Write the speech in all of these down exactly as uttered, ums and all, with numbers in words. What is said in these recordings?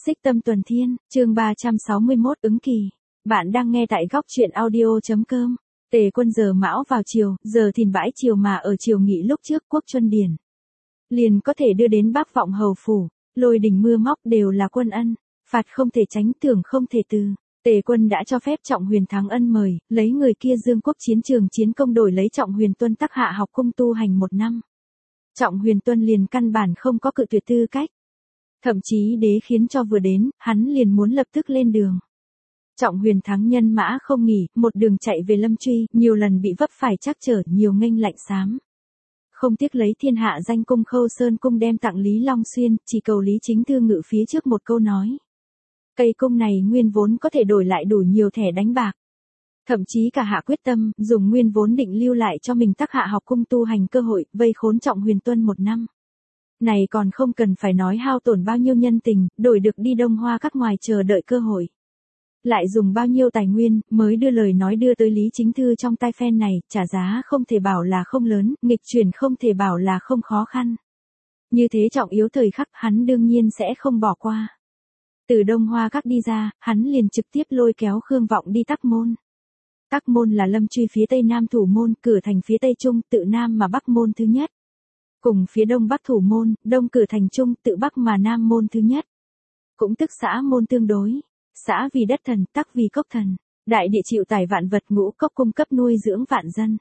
Xích Tâm Tuần Thiên, chương ba trăm sáu mươi mốt ứng kỳ. Bạn đang nghe tại góc truyện audio.com. Tề Quân giờ mão vào chiều, giờ thìn bãi chiều mà ở chiều nghị lúc trước Quốc Chuân Điển. Liền có thể đưa đến Bắc Vọng Hầu Phủ, lôi đình mưa móc đều là quân ân, phạt không thể tránh tưởng không thể từ. Tề Quân đã cho phép Trọng Huyền Thắng ân mời, lấy người kia Dương Quốc chiến trường chiến công đổi lấy Trọng Huyền Tuân tắc hạ học cung tu hành một năm. Trọng Huyền Tuân liền căn bản không có cự tuyệt tư cách. Thậm chí đế khiến cho vừa đến, hắn liền muốn lập tức lên đường. Trọng Huyền Thắng nhân mã không nghỉ, một đường chạy về Lâm Truy, nhiều lần bị vấp phải trắc trở, nhiều nghênh lạnh xám. Không tiếc lấy thiên hạ danh cung Khâu Sơn cung đem tặng Lý Long Xuyên, chỉ cầu Lý Chính Thư ngự phía trước một câu nói. Cây cung này nguyên vốn có thể đổi lại đủ nhiều thẻ đánh bạc. Thậm chí cả hạ quyết tâm, dùng nguyên vốn định lưu lại cho mình tắc hạ học cung tu hành cơ hội, vây khốn Trọng Huyền Tuân một năm. Này còn không cần phải nói hao tổn bao nhiêu nhân tình, đổi được đi Đông Hoa các ngoài chờ đợi cơ hội. Lại dùng bao nhiêu tài nguyên, mới đưa lời nói đưa tới Lý Chính Thư trong tay phen này, trả giá không thể bảo là không lớn, nghịch chuyển không thể bảo là không khó khăn. Như thế trọng yếu thời khắc hắn đương nhiên sẽ không bỏ qua. Từ Đông Hoa các đi ra, hắn liền trực tiếp lôi kéo Khương Vọng đi Tắc Môn. Tắc Môn là Lâm Truy phía tây nam thủ môn, cửa thành phía tây trung, tự nam mà bắc môn thứ nhất. Cùng phía đông bắc thủ môn, đông cửa thành trung, tự bắc mà nam môn thứ nhất. Cũng tức xã môn tương đối. Xã vì đất thần, tắc vì cốc thần. Đại địa chịu tải vạn vật, ngũ cốc cung cấp nuôi dưỡng vạn dân.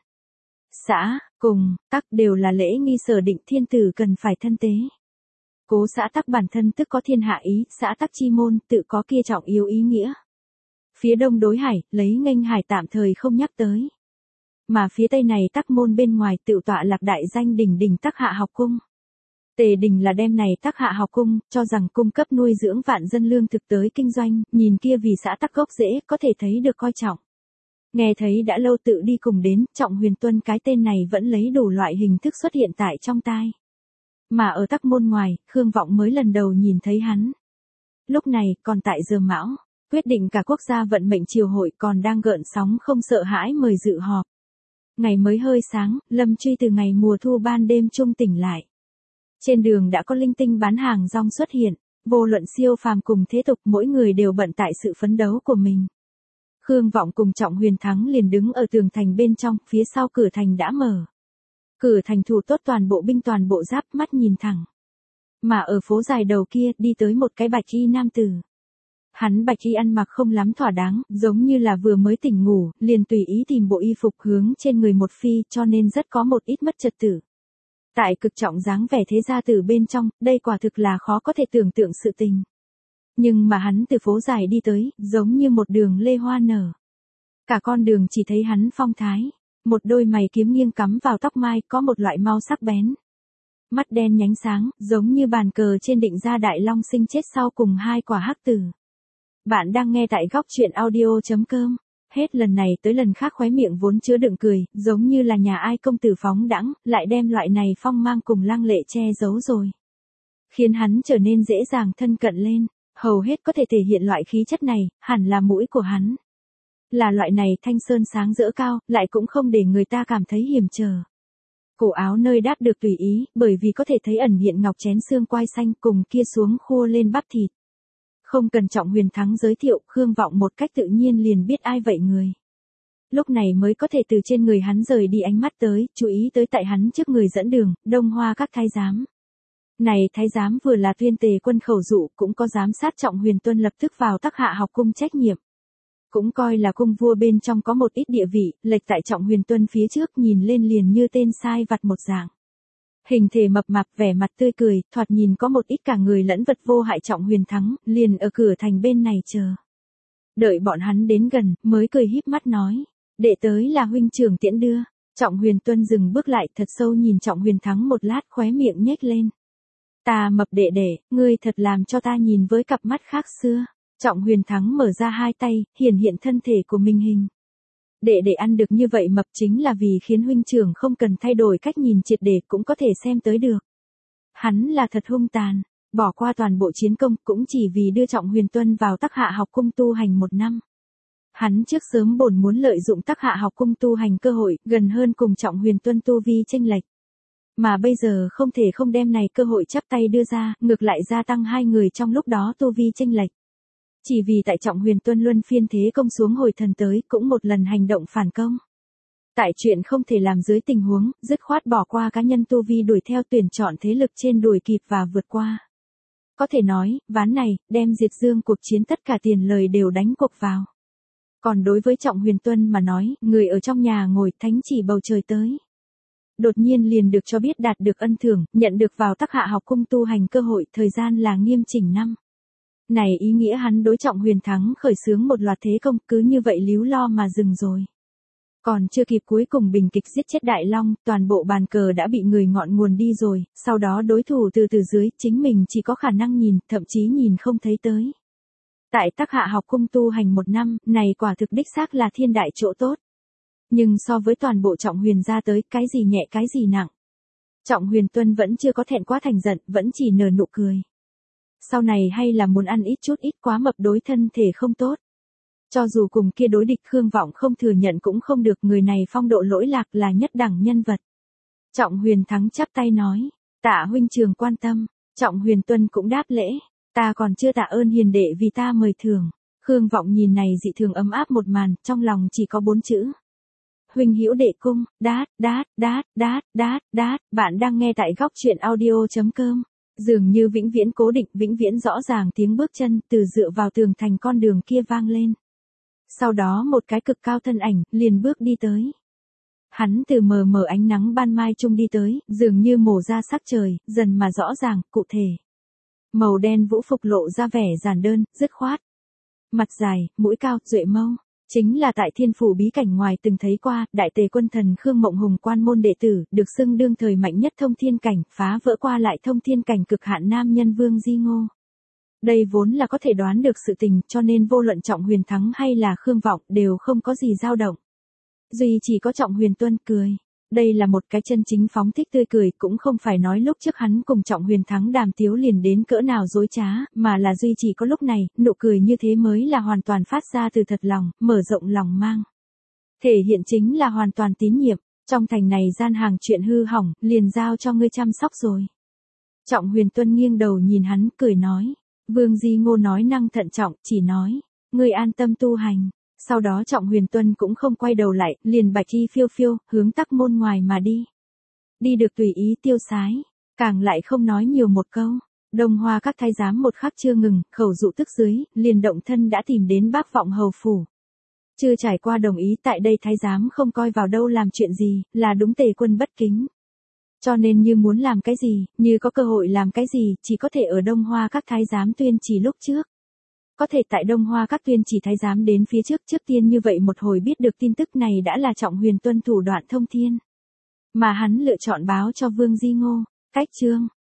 Xã, cùng, tắc đều là lễ nghi sở định thiên tử cần phải thân tế. Cố xã tắc bản thân tức có thiên hạ ý, xã tắc chi môn, tự có kia trọng yếu ý nghĩa. Phía đông đối hải, lấy nghênh hải tạm thời không nhắc tới. Mà phía tây này tắc môn bên ngoài tự tọa lạc đại danh đỉnh đỉnh tắc hạ học cung. Tề Đình là đem này tắc hạ học cung, cho rằng cung cấp nuôi dưỡng vạn dân lương thực tới kinh doanh, nhìn kia vì xã tắc gốc rễ, có thể thấy được coi trọng. Nghe thấy đã lâu tự đi cùng đến, Trọng Huyền Tuân cái tên này vẫn lấy đủ loại hình thức xuất hiện tại trong tai. Mà ở tắc môn ngoài, Khương Vọng mới lần đầu nhìn thấy hắn. Lúc này, còn tại giờ mão, quyết định cả quốc gia vận mệnh triều hội còn đang gợn sóng không sợ hãi mời dự họp. Ngày mới hơi sáng, Lâm Truy từ ngày mùa thu ban đêm trung tỉnh lại. Trên đường đã có linh tinh bán hàng rong xuất hiện, vô luận siêu phàm cùng thế tục mỗi người đều bận tại sự phấn đấu của mình. Khương Vọng cùng Trọng Huyền Thắng liền đứng ở tường thành bên trong, phía sau cửa thành đã mở. Cửa thành thủ tốt toàn bộ binh toàn bộ giáp mắt nhìn thẳng. Mà ở phố dài đầu kia đi tới một cái bạch y nam tử. Hắn bạch y ăn mặc không lắm thỏa đáng, giống như là vừa mới tỉnh ngủ, liền tùy ý tìm bộ y phục hướng trên người một phi cho nên rất có một ít mất trật tự. Tại cực trọng dáng vẻ thế gia tử bên trong, đây quả thực là khó có thể tưởng tượng sự tình. Nhưng mà hắn từ phố dài đi tới, giống như một đường lê hoa nở. Cả con đường chỉ thấy hắn phong thái, một đôi mày kiếm nghiêng cắm vào tóc mai có một loại mau sắc bén. Mắt đen nhánh sáng, giống như bàn cờ trên định ra đại long sinh chết sau cùng hai quả hắc tử. Bạn đang nghe tại góc truyện audio.com. Hết lần này tới lần khác khóe miệng vốn chứa đựng cười, giống như là nhà ai công tử phóng đãng, lại đem loại này phong mang cùng lăng lệ che giấu rồi. Khiến hắn trở nên dễ dàng thân cận lên, hầu hết có thể thể hiện loại khí chất này, hẳn là mũi của hắn. Là loại này thanh sơn sáng rỡ cao, lại cũng không để người ta cảm thấy hiểm trở. Cổ áo nơi đáp được tùy ý, bởi vì có thể thấy ẩn hiện ngọc chén xương quai xanh cùng kia xuống khua lên bắp thịt. Không cần Trọng Huyền Thắng giới thiệu, Khương Vọng một cách tự nhiên liền biết ai vậy người. Lúc này mới có thể từ trên người hắn rời đi ánh mắt tới, chú ý tới tại hắn trước người dẫn đường, Đông Hoa các thái giám. Này thái giám vừa là tuyên Tề Quân khẩu dụ, cũng có giám sát Trọng Huyền Tuân lập tức vào tắc hạ học cung trách nhiệm. Cũng coi là cung vua bên trong có một ít địa vị, lệch tại Trọng Huyền Tuân phía trước nhìn lên liền như tên sai vặt một dạng. Hình thể mập mạp vẻ mặt tươi cười, thoạt nhìn có một ít cả người lẫn vật vô hại. Trọng Huyền Thắng, liền ở cửa thành bên này chờ. Đợi bọn hắn đến gần, mới cười híp mắt nói. Đệ tới là huynh trưởng tiễn đưa. Trọng Huyền Tuân dừng bước lại thật sâu nhìn Trọng Huyền Thắng một lát khóe miệng nhếch lên. Ta mập đệ đệ, ngươi thật làm cho ta nhìn với cặp mắt khác xưa. Trọng Huyền Thắng mở ra hai tay, hiển hiện thân thể của mình hình. Đệ đệ ăn được như vậy mập chính là vì khiến huynh trưởng không cần thay đổi cách nhìn triệt để cũng có thể xem tới được. Hắn là thật hung tàn, bỏ qua toàn bộ chiến công cũng chỉ vì đưa Trọng Huyền Tuân vào tắc hạ học cung tu hành một năm. Hắn trước sớm bổn muốn lợi dụng tắc hạ học cung tu hành cơ hội gần hơn cùng Trọng Huyền Tuân tu vi chênh lệch. Mà bây giờ không thể không đem này cơ hội chắp tay đưa ra, ngược lại gia tăng hai người trong lúc đó tu vi chênh lệch. Chỉ vì tại Trọng Huyền Tuân luân phiên thế công xuống hồi thần tới, cũng một lần hành động phản công. Tại chuyện không thể làm dưới tình huống, dứt khoát bỏ qua cá nhân tu vi đuổi theo tuyển chọn thế lực trên đuổi kịp và vượt qua. Có thể nói, ván này, đem diệt dương cuộc chiến tất cả tiền lời đều đánh cuộc vào. Còn đối với Trọng Huyền Tuân mà nói, người ở trong nhà ngồi thánh chỉ bầu trời tới. Đột nhiên liền được cho biết đạt được ân thưởng, nhận được vào Tắc Hạ học cung tu hành cơ hội, thời gian là nghiêm chỉnh năm. Này ý nghĩa hắn đối Trọng Huyền thắng khởi xướng một loạt thế công, cứ như vậy líu lo mà dừng rồi. Còn chưa kịp cuối cùng bình kịch giết chết Đại Long, toàn bộ bàn cờ đã bị người ngọn nguồn đi rồi, sau đó đối thủ từ từ dưới, chính mình chỉ có khả năng nhìn, thậm chí nhìn không thấy tới. Tại Tắc Hạ học cung tu hành một năm, này quả thực đích xác là thiên đại chỗ tốt. Nhưng so với toàn bộ Trọng Huyền ra tới, cái gì nhẹ cái gì nặng. Trọng Huyền Tuân vẫn chưa có thẹn quá thành giận, vẫn chỉ nở nụ cười. Sau này hay là muốn ăn ít chút ít, quá mập đối thân thể không tốt. Cho dù cùng kia đối địch Khương Vọng không thừa nhận cũng không được, người này phong độ lỗi lạc là nhất đẳng nhân vật. Trọng Huyền thắng chắp tay nói, tạ huynh trường quan tâm. Trọng Huyền Tuân cũng đáp lễ, ta còn chưa tạ ơn hiền đệ vì ta mời thưởng. Khương Vọng nhìn này dị thường ấm áp một màn, trong lòng chỉ có bốn chữ. Huynh hữu đệ cung, đát, đát, đát, đát, đát, đát, bạn đang nghe tại góc truyện audio.com. Dường như vĩnh viễn cố định, vĩnh viễn rõ ràng tiếng bước chân từ dựa vào tường thành con đường kia vang lên. Sau đó một cái cực cao thân ảnh, liền bước đi tới. Hắn từ mờ mờ ánh nắng ban mai trung đi tới, dường như mổ ra sắc trời, dần mà rõ ràng, cụ thể. Màu đen vũ phục lộ ra vẻ giản đơn, dứt khoát. Mặt dài, mũi cao, duệ mâu. Chính là tại thiên phủ bí cảnh ngoài từng thấy qua, đại tề quân thần Khương Mộng Hùng quan môn đệ tử, được xưng đương thời mạnh nhất thông thiên cảnh, phá vỡ qua lại thông thiên cảnh cực hạn nam nhân Vương Di Ngô. Đây vốn là có thể đoán được sự tình, cho nên vô luận Trọng Huyền thắng hay là Khương Vọng đều không có gì dao động. Duy chỉ có Trọng Huyền Tuân cười. Đây là một cái chân chính phóng thích tươi cười, cũng không phải nói lúc trước hắn cùng Trọng Huyền thắng đàm tiếu liền đến cỡ nào dối trá, mà là duy chỉ có lúc này, nụ cười như thế mới là hoàn toàn phát ra từ thật lòng, mở rộng lòng mang. Thể hiện chính là hoàn toàn tín nhiệm, trong thành này gian hàng chuyện hư hỏng, liền giao cho ngươi chăm sóc rồi. Trọng Huyền Tuân nghiêng đầu nhìn hắn, cười nói. Vương Di Ngô nói năng thận trọng, chỉ nói, ngươi an tâm tu hành. Sau đó Trọng Huyền Tuân cũng không quay đầu lại, liền bạch y phiêu phiêu, hướng Tắc môn ngoài mà đi. Đi được tùy ý tiêu sái, càng lại không nói nhiều một câu. Đông Hoa các thái giám một khắc chưa ngừng, khẩu dụ tức dưới, liền động thân đã tìm đến Bác Vọng hầu phủ. Chưa trải qua đồng ý, tại đây thái giám không coi vào đâu làm chuyện gì, là đúng Tề quân bất kính. Cho nên như muốn làm cái gì, như có cơ hội làm cái gì, chỉ có thể ở Đông Hoa các thái giám tuyên chỉ lúc trước. Có thể tại Đông Hoa các tuyên chỉ thái giám đến phía trước trước tiên như vậy một hồi biết được tin tức này đã là Trọng Huyền Tuân thủ đoạn thông thiên. Mà hắn lựa chọn báo cho Vương Di Ngô. Cách chương.